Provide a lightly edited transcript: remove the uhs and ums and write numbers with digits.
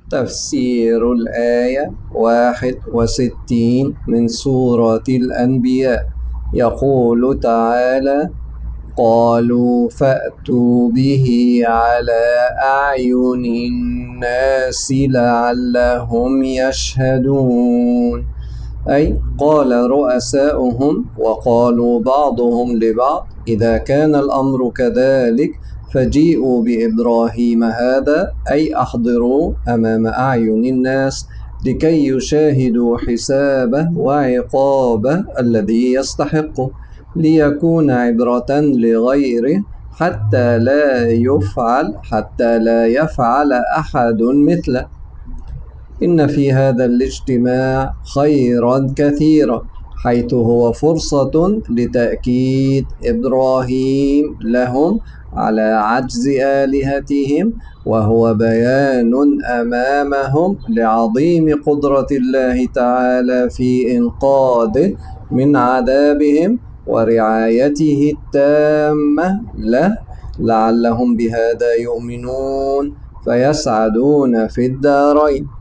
تفسير الآية 61 من سورة الأنبياء. يقول تعالى: قالوا فأتوا به على أعين الناس لعلهم يشهدون. أي قال رؤساؤهم وقالوا بعضهم لبعض: إذا كان الأمر كذلك فجيئوا بإبراهيم هذا، أي أحضروا أمام أعين الناس لكي يشاهدوا حسابه وعقابه الذي يستحقه، ليكون عبرة لغيره حتى لا يفعل أحد مثله. إن في هذا الاجتماع خيرا كثيرا، حيث هو فرصة لتأكيد إبراهيم لهم على عجز آلهتهم، وهو بيان أمامهم لعظيم قدرة الله تعالى في إنقاذه من عذابهم ورعايته التامة له، لعلهم بهذا يؤمنون فيسعدون في الدارين.